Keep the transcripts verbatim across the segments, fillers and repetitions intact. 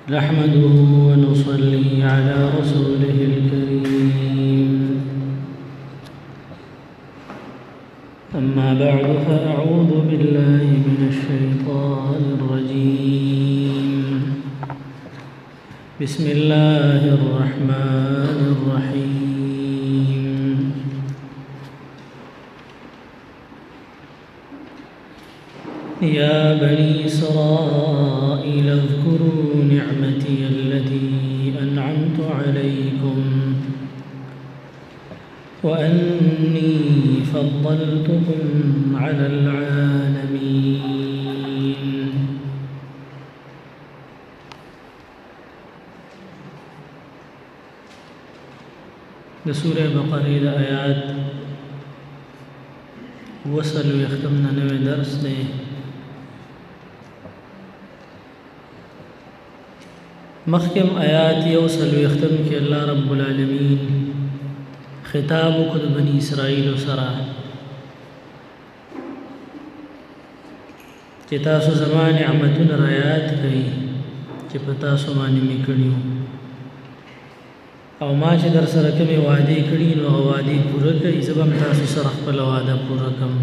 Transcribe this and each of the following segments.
نحمده ونصلي على رسوله الكريم. أما بعد فأعوذ بالله من الشيطان الرجيم. بسم الله الرحمن الرحيم. يا بني إسرائيل اذكروا نعمتي التي أنعمت عليكم وأني فضلتكم على العالمين. د سورة بقرة د آیات وصل ويختمنا نوی درس دی. مخکم آیات یوصل ويختم کې الله رب العالمین خطاب کو د بنی اسرائیل سره چې تاسو زما نعمتونه رعایت کړئ چې په تاسو باندې مې کړیو او ما چې در سره کومې وعدې کړي نو هغه وعدې پوره کړئ. زه به تاسو سره خپل وعده پوره کړم.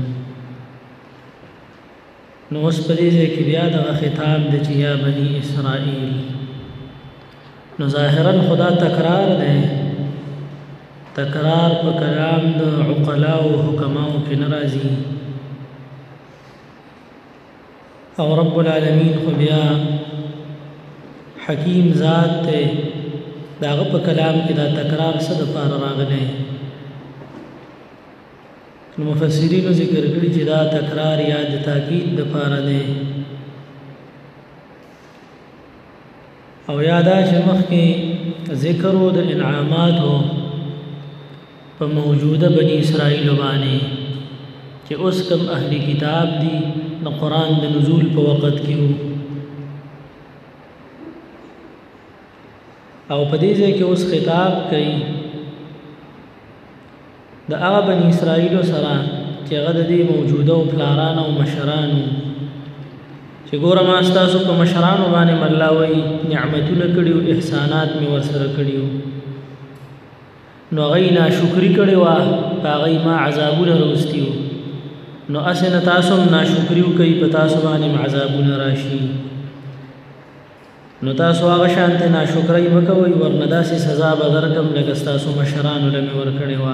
نو اوس په دې ځای کې بیا دغه خطاب دی چې یا بني اسرائیل. نو ظاهرا خدا تکرار دی، تکرار په کلام د عقلاء او حکماو کې ناراضي او رب العالمین خو بیا حکیم ذات ته داغه په کلام کې دا تکرار څه د پاره راغلی. نو مفسرینو ذکر کړي چې دا تکرار یا د تاکید د پاره دی او یادا چې مخکې ذکر د انعاماتو په موجوده بنی اسرائیل باندې چې اوس کوم اهلی کتاب دي د قرآن د نزول په وخت کې او په دې ځای کې اوس خطاب کوي د هغه بنی اسرائیل سره چې هغه د دې موجوده او پلارانو او مشرانو چې ګوره ما ستاسو په مشرانو باندې الله وایي نعمتونه کړي او احسانات مې ورسره کړي نو هغوی ناشکري کړې وه په هغوی ما عذابونه راوستي وو. نو هسې نه تاسو هم ناشکري وکئ په تاسو باندې هم عذابونه راشي. نو تاسو هغه شانتې ناشکرۍ مه کوئ ورنه داسې سزا به درکړم لکه ستاسو مشرانو له مې ورکړې وه.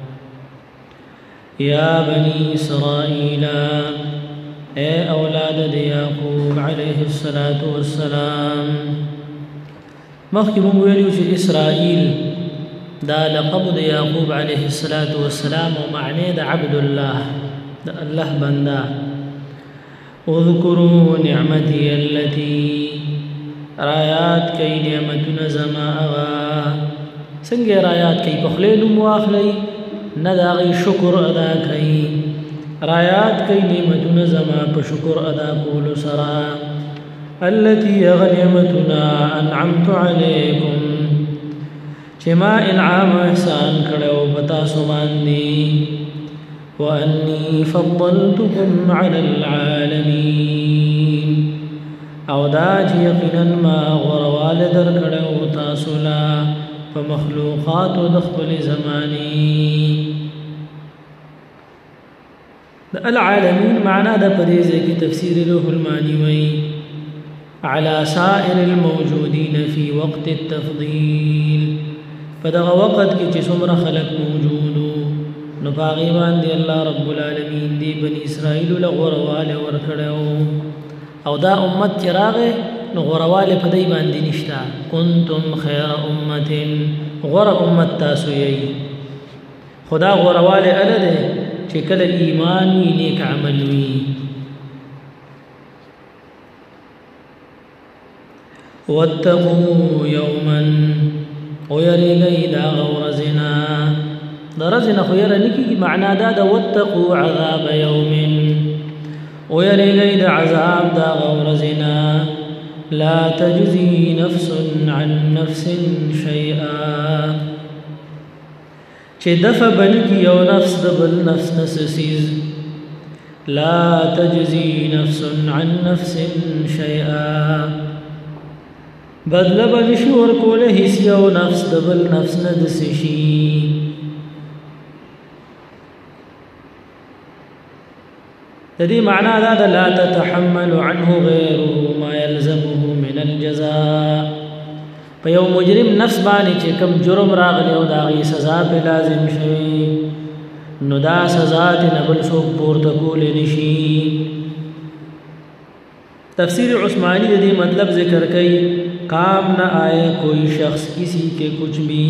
یا بني اسرائیل اے اولاد د یعقوب علیه الصلاة والسلام. مخکې مونږ ویلو چې اسرائیل دا لقب د یعقوب علیه الصلاة والسلام او معنی د عبد الله د الله بنده. اذکروا نعمتي التي رایات کئی نعمتنا زما اغا څنګه رایات کئی په خولې نوم واخلئ نه د هغې شکر ادا کئی. رایات کئی نعمتنا زما په شکر ادا کولو سره التي هغه نعمتنا انعمت علیکم چې ما انعام احسان کړی و په تاسو باندې وانی فضلتکم علی العالمین او دا چې یقینا ما غورواله درکړی و تاسو له په مخلوقاتو د خپلې زمانې. د العالمین معنا د په دې ځای کې تفسیر روح المانی وایي على سائر الموجودین فی وقت التفضیل. په دغه وخت کې چې څومره خلق موجودو نو په هغې باندې الله رب العالمین دی بني اسرائیلو له غورواله ورکړی او دا امت چې راغی نو غورواله په دی باندې نشته. کنتم خیر امت غوره امت تاسو یی. خدا غورواله اله دی چې کله ایمان وي نیک عمل وي. واتقوا یوما ویریږئ د هغه ورځې د ورځې نه خو یره نه کېږي. معنا دا ده واتقوا عذاب یوم ویریږئ د عذاب د هغه ورځې نه لا تجزي نفس عن نفس شيئا چې دفع بنکی یو نفس د بل نفس نسسیز لا تجزي نفس عن نفس شيئا بدل بنشي ورکول هیڅ یو نفس د بل نفس نه د سشي تدي معنا دا لا تتحمل عنه غيره ما يلزمه من الجزاء په یو مجرم نفس باندې چې کوم جرم راغلی او دا غي سزا په لازم شي نو دا سزا ته نبل سو پورته کول نشي تفسیر عثمانی دې مطلب ذکر کړي کام نہ آئے کوئی شخص کسی کے کچھ بھی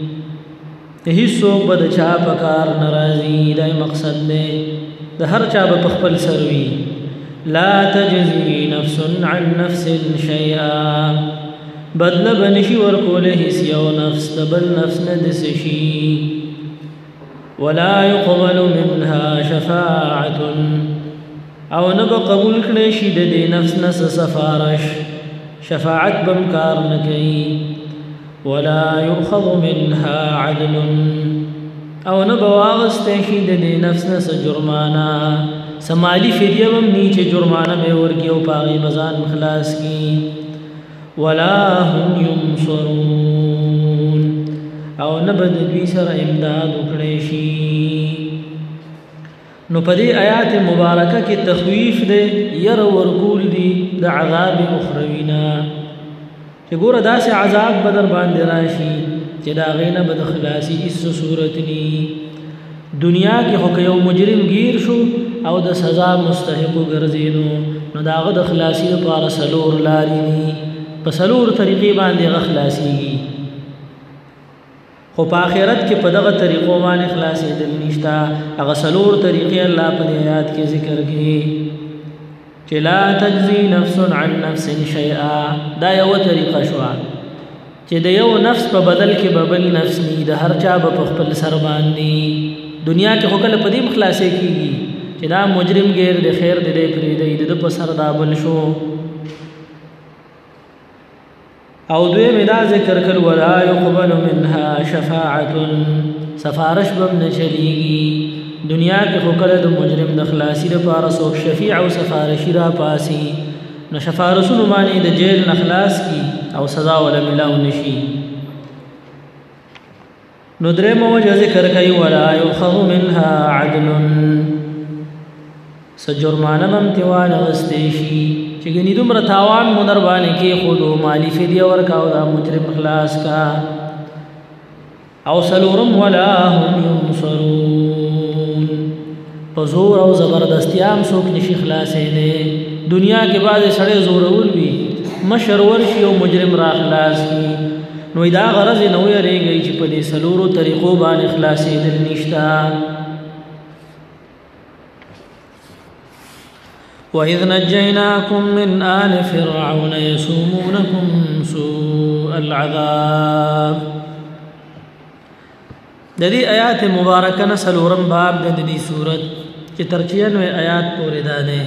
حصوں بد چا پکار ناراضی دا مقصد دے د هر چا په خپل سروي لا تجزي نفس عن نفس شيئا بدل بنشي ورکول هیڅ یو نفس د بل نفس نه د سشي ولا يقبل منها شفاعه او نه قبول کړي شي د نفس نه سفارش شفاعت بمکار نکي ولا يؤخذ منها عدل او نه بواغسته شي د نفس نه جرمانه سمالی فدیه بم نیچه جرمانه به ورکی او پاغي بزان مخلاص کی ولا هم ينصرون او نه بد دوی سره امداد وکړي شي نو پدې آیات مبارکه کې تخویف دې ير ورکول دي د عذاب اخروینا چې ګوره داسې عذاب بدر باندې راشي چې دا غینه بد خلاصي اس صورت ني دنیا کې هو یو مجرم گیر شو او د سزا مستحق ګرځیدو نو داغه د خلاصي لپاره سلور لاري دي په سلور طریقې باندې غخلاصيږي خو په آخرت کې په دغه طریقو باندې خلاصې دل نشتا هغه سلور طریقې الله په آیات کې ذکر کړي چې لا تجزي نفس عن نفس شيئا دا یو طریقه شو چې د یو نفس په بدل کې ببل نفس ني د هر چا په خپل سر باندې دنیا کې هو کله په دې خلاصې کیږي چې دا مجرم غیر د خیر د دې پرې د په سر دا بل شو او دوی مدا ذکر کړ ولا يقبل منها شفاعه سفارش بم نشليږي دنیا کې خو کله د مجرم د خلاصي لپاره سو شفیع او سفارشی را پاسي نو شفارسونو باندې د جیل نخلاص کی او سزا ولا ملاو نشي نو درې موجه ذکر کوي ولا يؤخذ منها عدل سجرمانه بمتوان غستشي چې ګنې دومره تاوان مونر باندې کې خودو مالی فدیه ورکاو دا مجرم خلاص کا او سلورم ولا هم ينصرون پزور او زبردستیام سوک نشي خلاصې دي دنیا کې بعد سړی زورول وي مشر ورشي او مجرم را خلاص کی نو دا غرض نو یې ریږي چې په دې سلورو طریقو باندې خلاصې دل نشتا وَإِذْ نَجَّيْنَاكُمْ مِنْ آلِ فِرْعَوْنَ يَسُومُونَكُمْ سُوءَ الْعَذَابِ د دې آیات مبارکه نه سلورم باب د دې سورت چې تر چھیانوے آیات پورې ده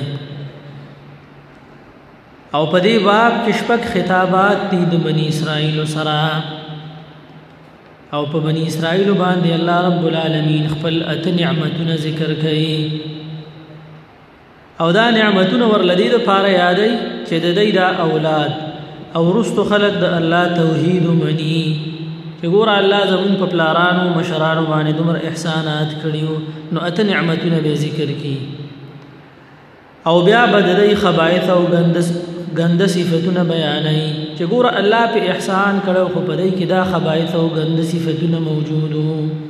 او په دې باب کې شپږ خطابات دي د بنی اسرائیل سره او په بنی اسرائیل باندې الله رب العالمین خپل ات نعمتونه ذکر کړي او دا نعمتونه ورلدی د پاره یادای چې د دې دا اولاد او رستو خلق د الله توحید منی چې ګور الله زمون په پلارانو مشرانو باندې دومره احسانات کړیو نو ات نعمتونه به ذکر کی او بیا بدلې خبائث او غندس غند صفاتونه بیانای چې ګور الله په احسان کړو خو په دې کې دا خبائث او غند صفاتونه موجودو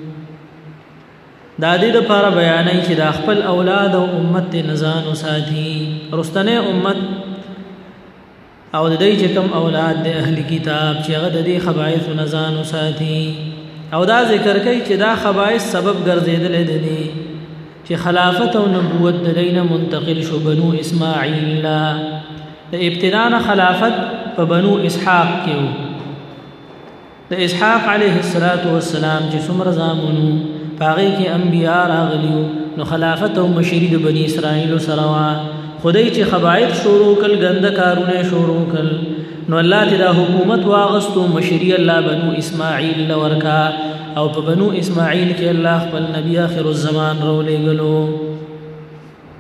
دا دې لپاره بیانای چې د خپل اولاد او امت نزان او ساتي رستنه امت او د دې چې کوم اولاد د اهل کتاب چې هغه د دې خبائث نزان او ساتي او دا ذکر کوي چې دا خبائث سبب ګرځیدل دي چې خلافت او نبوت د دینه منتقل شو بنو اسماعیل د ابتداء خلافت په بنو اسحاق کې د اسحاق علیه السلام چې څومره زامنو باغی کې انبیاء راغلیو نو خلافت او مشری د بنی اسرائیل سره خدای چې خبائث شروع کل غند کارونه شروع کل نو الله تعالی حکومت واغستو مشری الله بنو اسماعیل لورکا او په بنو اسماعیل کې الله خپل نبی اخر الزمان رولې غلو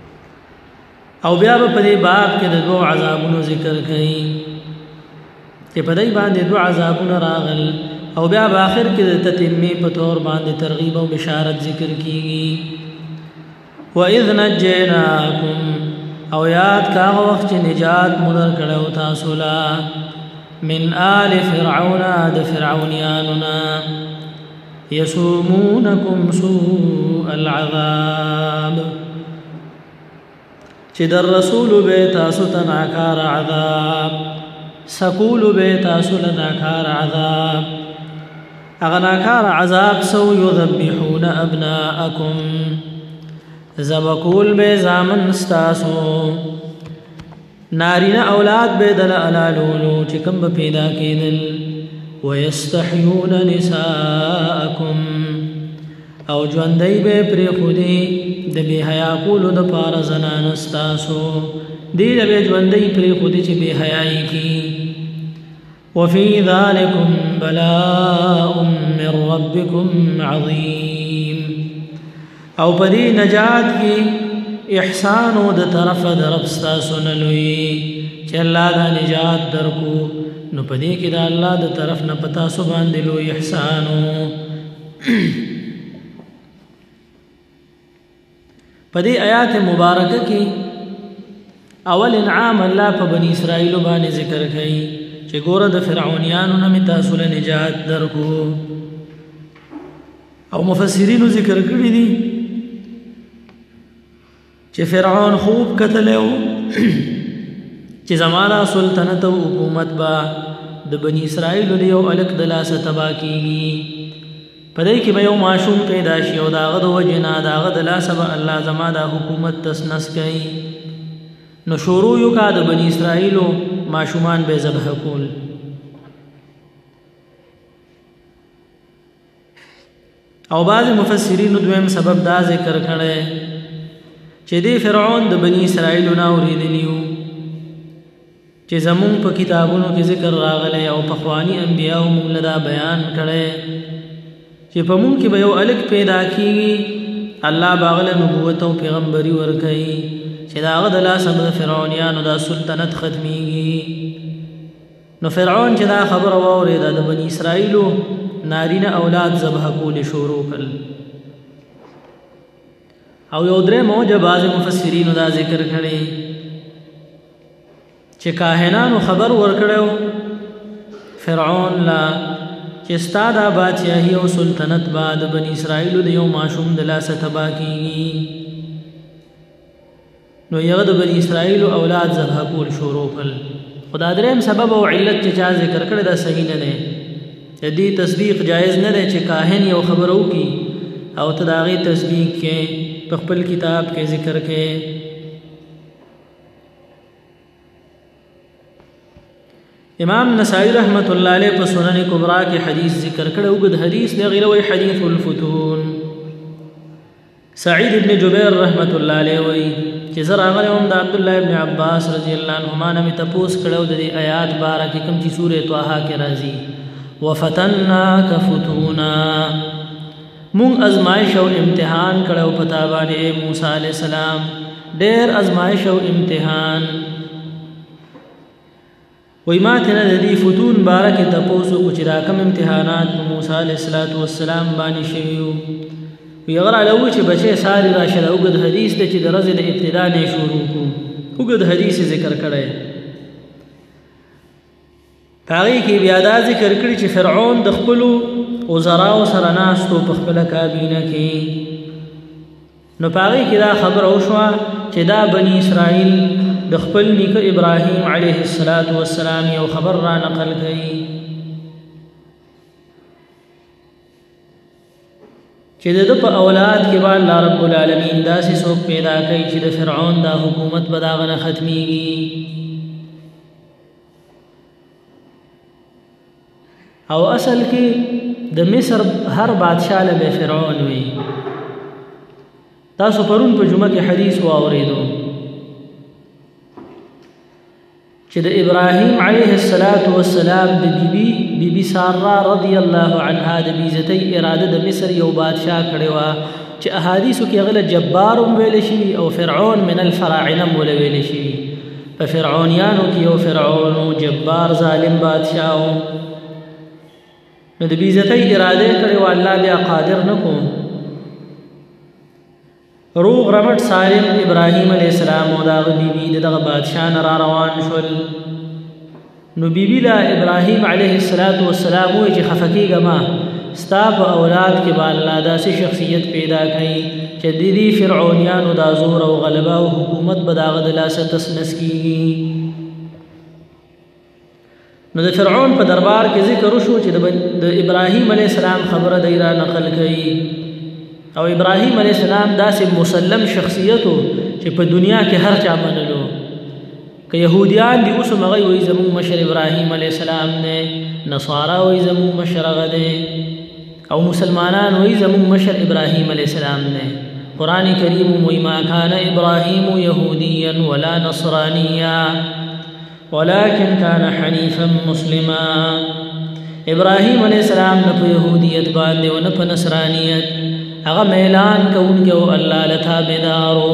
او بیا په دې باب کې د دوه عذابونو ذکر کړي چې په دای باندې دوه عذابونه راغل او بیا په آخر کې د تتمې په تور باندې ترغیب او بشارت ذکر کیږي. وَإِذْ نَجَّيْنَاكُمْ او یاد کاغه وخت چې نجات مدر کړو تاسو لا من آل فرعون د فرعونیاننا يسومونكم سوء العذاب چې در رسول به تاسو ته ناکار عذاب سکول به تاسو له ناکار عذاب اغه ناکار عذاب سو يذبحون ابناءكم زبکول به زامن استاسو نارینا اولاد به دل علالولو چې کوم پیدا کېدل ويستحيون نساءكم او ژوندۍ به پرې خودي د بے حیا کولو د پار زنان استاسو دی به ژوندۍ پرې خودي چې بے حیاي کی. وفي ذلكم بلاء من ربكم عظيم او پدې نجات کی احسان د طرف د رب تاسو نه لوی چې الله دا نجات درکو نو پدې کې دا الله د طرف نه پتا سو باندې لوی احسانو. پدې آیات مبارکه کې اول انعام الله په بنی اسرائیل باندې ذکر کړي چې ګوره د فرعونیانو نه تاسو له نجات درکو او مفسرین ذکر کړي دي چې فرعون خوب کتلو چې زمانہ سلطنت او حکومت با د بنی اسرائیل له یو الک دلاسه تبا کیږي پدې کې به یو معشوم پیدا شي او داغه د وجنا داغه دلاسه به الله زما د حکومت تسنس کوي نو شروع یو کا د بنی اسرائیل معشومان به ذبح کول. او بعض مفسرین دویم سبب دا ذکر کړي چې دی فرعون د بنی اسرائیل نه اوریدلیو چې زمون په کتابونو کې ذکر راغلی او په خوانی انبیاء موږ لدا بیان کړي چې په موږ کې به یو الک پیدا کیږي الله باغله نبوت او پیغمبري ورکړي چې داغه د لاسه د فرعونیانو د سلطنت ختميږي. نو فرعون چې دا خبر واورید د بنی اسرائیل نارینه اولاد ذبح کول شروع کړ او یو درې موجه بعض مفسرین دا ذکر کړي چې کاهنانو خبر ورکړو فرعون لا چې ستاده بادشاہي او سلطنت بعد بنی اسرائیل د یو معشوم د لاسه تبا کیږي نو یو د بنی اسرائیل اولاد ذبح کول شروع کړ. خدا دریم سبب او علت چې چا ذکر کړی دا صحیح نه دی. دې تصدیق جایز نه دی چې کاهن یو خبرو کی او تداغي تصدیق کې په خپل کتاب کې ذکر کې. امام نسائی رحمت الله علیه په سنن کبرا کې حدیث ذکر کړه او د حدیث دی غیر وی حدیث الفتون. سعید ابن جبیر رحمت الله علیه وی چې زرا غلهم د عبد الله ابن عباس رضی الله عنهما نه تپوس کړه د آیات بارکه کوم چې سوره طه کې راځي وفتناک فتونا مون ازمائش او امتحان کړه او پتا باندې موسی علیہ السلام ډېر ازمائش او امتحان وای ما ته د دې فتون بارکه تپوسو کو چې راکم امتحانات موسی علیہ السلام باندې شویو ویغرا لو چې بچي ساری راشد اوګد حدیث د چې د رزل ابتدا نه شروع کو اوګد حدیث ذکر کړه پاره کې بیا دا ذکر کړی چې فرعون د خپل وزراء سره ناستو په خپل کابینه کې نو پاره کې دا خبر او شو چې دا بنی اسرائیل د خپل نیک ابراهیم علیه السلام یو خبر را نقل کړي چې د په اولاد کې با الله رب العالمین داسې څوک پیدا کړي چې د فرعون دا حکومت به داغه نه ختميږي او اصل کې د مصر هر بادشاہ له فرعون وي. تاسو پرون په جمعه کې حدیث واوریدو چې د ابراهیم علیه السلام د بیبي بیبي ساره رضی الله عنها د بیزتی اراده د مصر یو بادشاہ کړي وا چې احادیثو کې غل جبار ویل شي او فرعون من الفراعنه ویل شي په فرعونیانو کې یو فرعون جبار ظالم بادشاہ نو د بې عزتۍ اراده کړې وه الله بیا قادر نه کو روغ رمټ سالم ابراهیم علیه السلام او د هغه بیبي د دغه بادشاه نه را روان شول نو بیبي له ابراهیم علیه السلام وایي چې خفه کېږه مه ستا په اولاد کې به الله داسې شخصیت پیدا کوي چې د دې فرعونیانو دا زور او غلبه او حکومت به د هغه د لاسه تسنس کېږي نو د فرعون په دربار کې ذکر وشو چې د ابراهیم علیه السلام خبره دی را نقل کوي او ابراهیم علیه السلام داسې مسلم شخصیت و چې په دنیا کې هر چا منلو که یهودیان دي اوس هم هغوی وایي زموږ مشر ابراهیم علیه السلام دی نصارا وایي زموږ مشر هغه دی او مسلمانان وایي زموږ مشر ابراهیم علیه السلام دی قرآن کریم وایي ما کان ابراهیم یهودیا ولا نصرانیا ولكن كان حنيفا مسلما ابراهیم علیہ السلام نه په يهودیت باندې او نه په نصرانیت هغه اعلان کوونکی او الله لتابدارو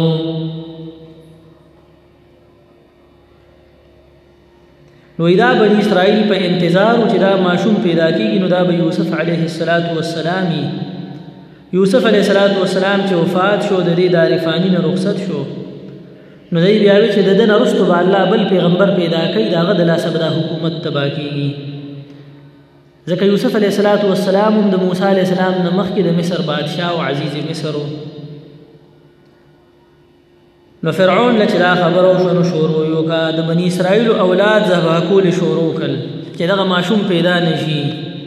نو دا بنی اسرائیل په انتظار چې دا ماشوم پیدا کیږي نو دا به یوسف علیه السلام یوسف علیه السلام چې وفات شو د دې دارفانی نه رخصت شو نو دی بیا وی چې د دې نه وروسته به الله بل پیغمبر پیدا کوي د هغه د لاسه به دا حکومت تباه کېږي ځکه یوسف علیه السلام هم د موسی علیه السلام نه مخکې د مصر بادشاه او عزیز مصر و نو فرعون له چې دا خبره وشوه نو شروع یې وکړه د بني اسرائیلو اولاد ذبح کول یې شروع کړل چې دغه ماشوم پیدا نه شي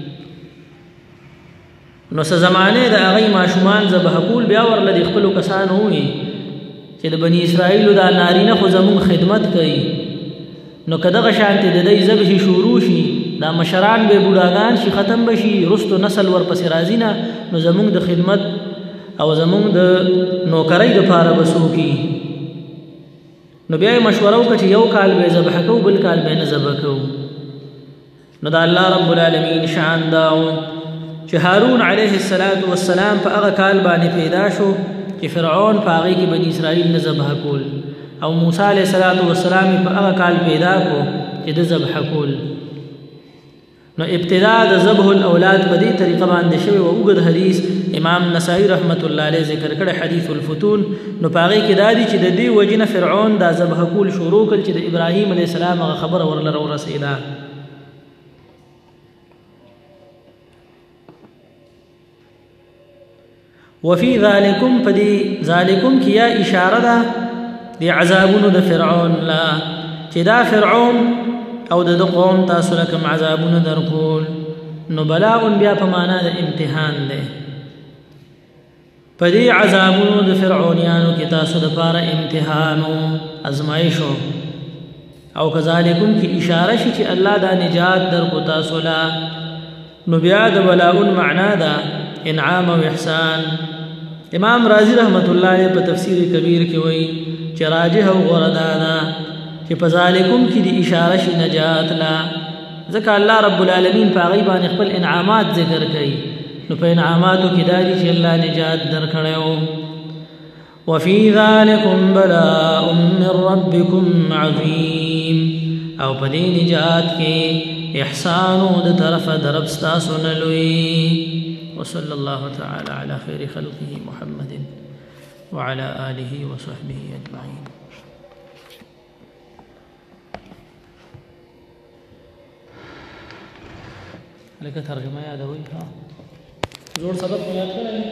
نو څه زمانې د هغوی ماشومان ذبح کول بیا ورله د خپلو کسانو ووایي چې د بنی اسرائیلو دا نارینه خو زموږ خدمت کوي نو که دغه شانتې د دوی ذبحې شروع شي دا مشران به بوډاګان شي ختم به شي رستو نسل ورپسې راځي نه نو زموږ د خدمت او زموږ د نوکرۍ دپاره به څوک نو بیا یې مشوره وکړه چې یو کال به یې ذبحه کوو بل کال به یې نه ذبح کوو نو د الله رب العالمین شان دا و چې هارون علیه السلام په هغه کال باندې پیدا شو چې فرعون په هغې کې بني اسرائیل نه ذبح کول او موسی علیه السلام په هغه کال پیدا کو چې د ذبح کول نو ابتدا د ذبح الاولاد په دې طریقه باندې شوی و اوږد حدیث امام نسائی رحمت الله علیه ذکر کړی حدیث الفتون نو په هغې کې دا دي چې د دې وجې نه فرعون دا ذبح کول شروع کړل چې د ابراهیم علیه السلام هغه خبره ورله راورسېده وفي ذلكم پدی ذالکم کیا اشاره ده دی عذابونو د فرعون لا چې دا فرعون او د قوم تاسو لکم عذابونو درکول نو بلاء بیا په معنا د امتحان ده پدی عذابونو د فرعونیانو کې تاسو د پاره امتحانو ازمایشو او کذالکم کی اشاره شي چې الله دا نجات درکو تاسو لا نو بیا د بلاء معنا ده انعام و احسان امام رازی رحمت الله علیه په تفسیر کبیر کې وایي چې راجح او غوره دا ده چې په ذالکم کې د اشاره شي نجات لا ځکه الله رب العالمین په هغوی باندې خپل انعامات ذکر کوي نو په انعاماتو کې دا دي چې الله نجات درکړی و وفي ذلكم بلاء من ربكم عظیم او په دې نجات کې احسان د طرفه د رب ستاسو نه لوی وصلى الله تعالى على خير خلقه محمد وعلى آله وصحبه أجمعين لك ترجمة يا دوي ها زور سبب